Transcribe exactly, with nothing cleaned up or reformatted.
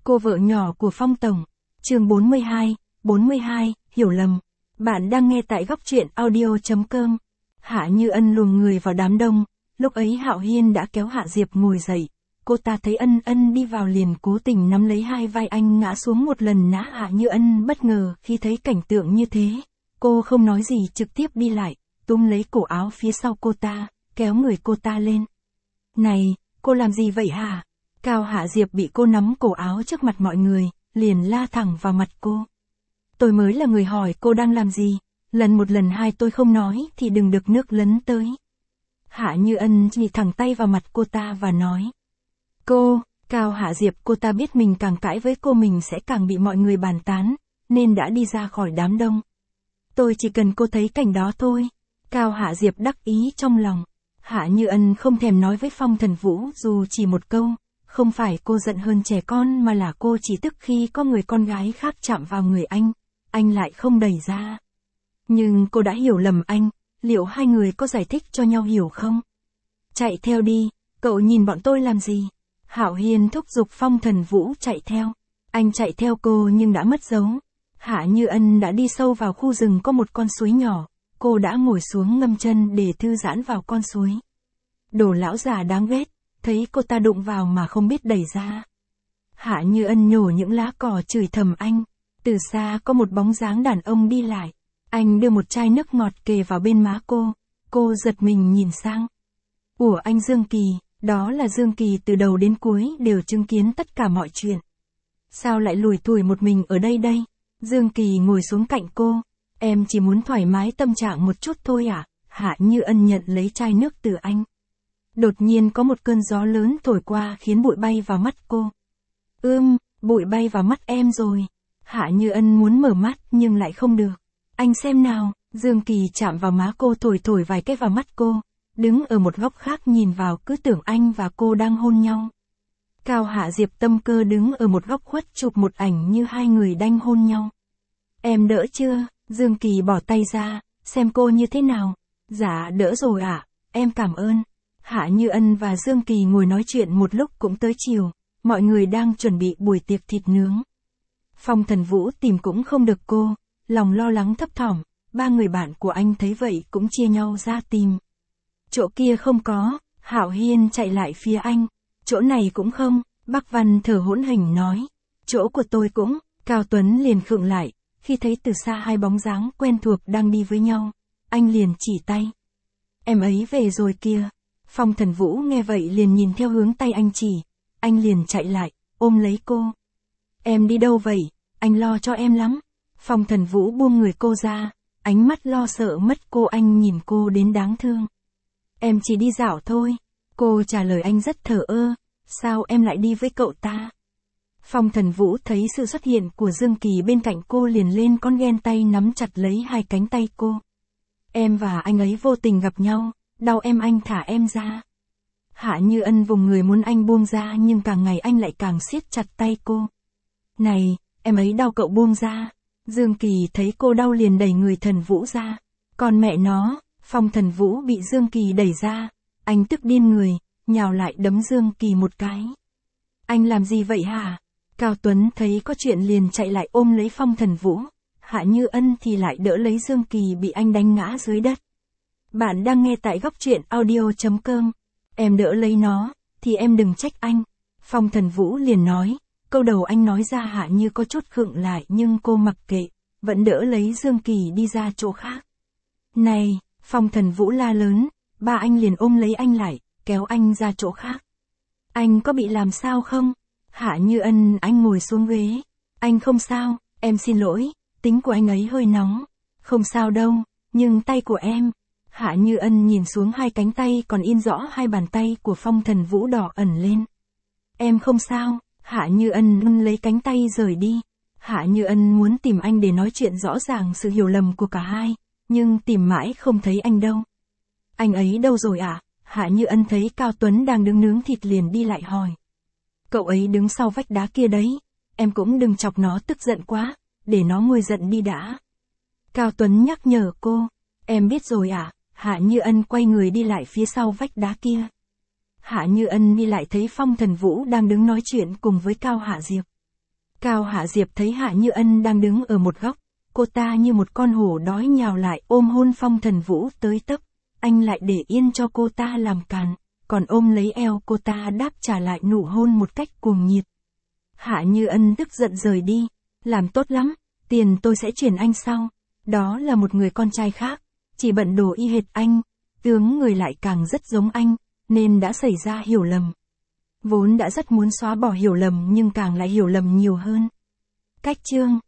cô vợ nhỏ của Phong Tổng. Chương bốn mươi hai, bốn mươi hai, hiểu lầm. Bạn đang nghe tại góc truyện audio chấm com. Hạ Như Ân luồng người vào đám đông, lúc ấy Hạo Hiên đã kéo Hạ Diệp ngồi dậy. Cô ta thấy Ân Ân đi vào liền cố tình nắm lấy hai vai anh ngã xuống một lần nã Hạ Như Ân bất ngờ khi thấy cảnh tượng như thế. Cô không nói gì trực tiếp đi lại, túm lấy cổ áo phía sau cô ta, kéo người cô ta lên. Này, cô làm gì vậy hả? Cao Hạ Diệp bị cô nắm cổ áo trước mặt mọi người, liền la thẳng vào mặt cô. Tôi mới là người hỏi cô đang làm gì, lần một lần hai tôi không nói thì đừng được nước lấn tới. Hạ Như Ân chỉ thẳng tay vào mặt cô ta và nói. Cô, Cao Hạ Diệp cô ta biết mình càng cãi với cô mình sẽ càng bị mọi người bàn tán, nên đã đi ra khỏi đám đông. Tôi chỉ cần cô thấy cảnh đó thôi. Cao Hạ Diệp đắc ý trong lòng. Hạ Như Ân không thèm nói với Phong Thần Vũ dù chỉ một câu, không phải cô giận hơn trẻ con mà là cô chỉ tức khi có người con gái khác chạm vào người anh, anh lại không đẩy ra. Nhưng cô đã hiểu lầm anh, liệu hai người có giải thích cho nhau hiểu không? Chạy theo đi, cậu nhìn bọn tôi làm gì? Hạo Hiên thúc giục Phong Thần Vũ chạy theo. Anh chạy theo cô nhưng đã mất dấu. Hạ Như Ân đã đi sâu vào khu rừng có một con suối nhỏ, cô đã ngồi xuống ngâm chân để thư giãn vào con suối. Đồ lão già đáng ghét, thấy cô ta đụng vào mà không biết đẩy ra. Hạ Như Ân nhổ những lá cỏ chửi thầm anh. Từ xa có một bóng dáng đàn ông đi lại. Anh đưa một chai nước ngọt kề vào bên má cô. Cô giật mình nhìn sang. Ủa anh Dương Kỳ, đó là Dương Kỳ từ đầu đến cuối đều chứng kiến tất cả mọi chuyện. Sao lại lủi thủi một mình ở đây đây? Dương Kỳ ngồi xuống cạnh cô. Em chỉ muốn thoải mái tâm trạng một chút thôi à? Hạ Như Ân nhận lấy chai nước từ anh. Đột nhiên có một cơn gió lớn thổi qua khiến bụi bay vào mắt cô. Ưm, bụi bay vào mắt em rồi. Hạ Như Ân muốn mở mắt nhưng lại không được. Anh xem nào, Dương Kỳ chạm vào má cô thổi thổi vài cái vào mắt cô. Đứng ở một góc khác nhìn vào cứ tưởng anh và cô đang hôn nhau. Cao Hạ Diệp tâm cơ đứng ở một góc khuất chụp một ảnh như hai người đang hôn nhau. Em đỡ chưa? Dương Kỳ bỏ tay ra, xem cô như thế nào. Dạ đỡ rồi ạ, à? Em cảm ơn. Hạ Như Ân và Dương Kỳ ngồi nói chuyện một lúc cũng tới chiều, mọi người đang chuẩn bị buổi tiệc thịt nướng. Phong Thần Vũ tìm cũng không được cô, lòng lo lắng thấp thỏm, ba người bạn của anh thấy vậy cũng chia nhau ra tìm. Chỗ kia không có, Hạo Hiên chạy lại phía anh, chỗ này cũng không, Bắc Văn thở hỗn hển nói, chỗ của tôi cũng, Cao Tuấn liền khựng lại, khi thấy từ xa hai bóng dáng quen thuộc đang đi với nhau, anh liền chỉ tay. Em ấy về rồi kìa. Phong Thần Vũ nghe vậy liền nhìn theo hướng tay anh chỉ, anh liền chạy lại, ôm lấy cô. Em đi đâu vậy? Anh lo cho em lắm. Phong Thần Vũ buông người cô ra, ánh mắt lo sợ mất cô anh nhìn cô đến đáng thương. Em chỉ đi dạo thôi. Cô trả lời anh rất thờ ơ, sao em lại đi với cậu ta? Phong Thần Vũ thấy sự xuất hiện của Dương Kỳ bên cạnh cô liền lên con ghen tay nắm chặt lấy hai cánh tay cô. Em và anh ấy vô tình gặp nhau, đau em anh thả em ra. Hạ Như Ân vùng người muốn anh buông ra nhưng càng ngày anh lại càng siết chặt tay cô. Này, em ấy đau cậu buông ra. Dương Kỳ thấy cô đau liền đẩy người Thần Vũ ra. Còn mẹ nó, Phong Thần Vũ bị Dương Kỳ đẩy ra. Anh tức điên người, nhào lại đấm Dương Kỳ một cái. Anh làm gì vậy hả? Cao Tuấn thấy có chuyện liền chạy lại ôm lấy Phong Thần Vũ. Hạ Như Ân thì lại đỡ lấy Dương Kỳ bị anh đánh ngã dưới đất. Bạn đang nghe tại góc truyện audio chấm com. Em đỡ lấy nó, thì em đừng trách anh. Phong Thần Vũ liền nói, câu đầu anh nói ra Hạ Như có chút khựng lại nhưng cô mặc kệ, vẫn đỡ lấy Dương Kỳ đi ra chỗ khác. Này, Phong Thần Vũ la lớn, ba anh liền ôm lấy anh lại, kéo anh ra chỗ khác. Anh có bị làm sao không? Hạ Như Ân anh ngồi xuống ghế. Anh không sao, em xin lỗi, tính của anh ấy hơi nóng. Không sao đâu, nhưng tay của em. Hạ Như Ân nhìn xuống hai cánh tay còn in rõ hai bàn tay của Phong Thần Vũ đỏ ẩn lên. Em không sao. Hạ Như Ân lấy cánh tay rời đi. Hạ Như Ân muốn tìm anh để nói chuyện rõ ràng sự hiểu lầm của cả hai, nhưng tìm mãi không thấy anh đâu. Anh ấy đâu rồi ạ? À? Hạ Như Ân thấy Cao Tuấn đang đứng nướng thịt liền đi lại hỏi. Cậu ấy đứng sau vách đá kia đấy, em cũng đừng chọc nó tức giận quá, để nó nguôi giận đi đã. Cao Tuấn nhắc nhở cô, em biết rồi ạ. À? Hạ Như Ân quay người đi lại phía sau vách đá kia. Hạ Như Ân đi lại thấy Phong Thần Vũ đang đứng nói chuyện cùng với Cao Hạ Diệp. Cao Hạ Diệp thấy Hạ Như Ân đang đứng ở một góc, cô ta như một con hổ đói nhào lại ôm hôn Phong Thần Vũ tới tấp, anh lại để yên cho cô ta làm càn, còn ôm lấy eo cô ta đáp trả lại nụ hôn một cách cuồng nhiệt. Hạ Như Ân tức giận rời đi, làm tốt lắm, tiền tôi sẽ chuyển anh sau, đó là một người con trai khác, chỉ bận đồ y hệt anh, tướng người lại càng rất giống anh, nên đã xảy ra hiểu lầm. Vốn đã rất muốn xóa bỏ hiểu lầm nhưng càng lại hiểu lầm nhiều hơn. Cách chương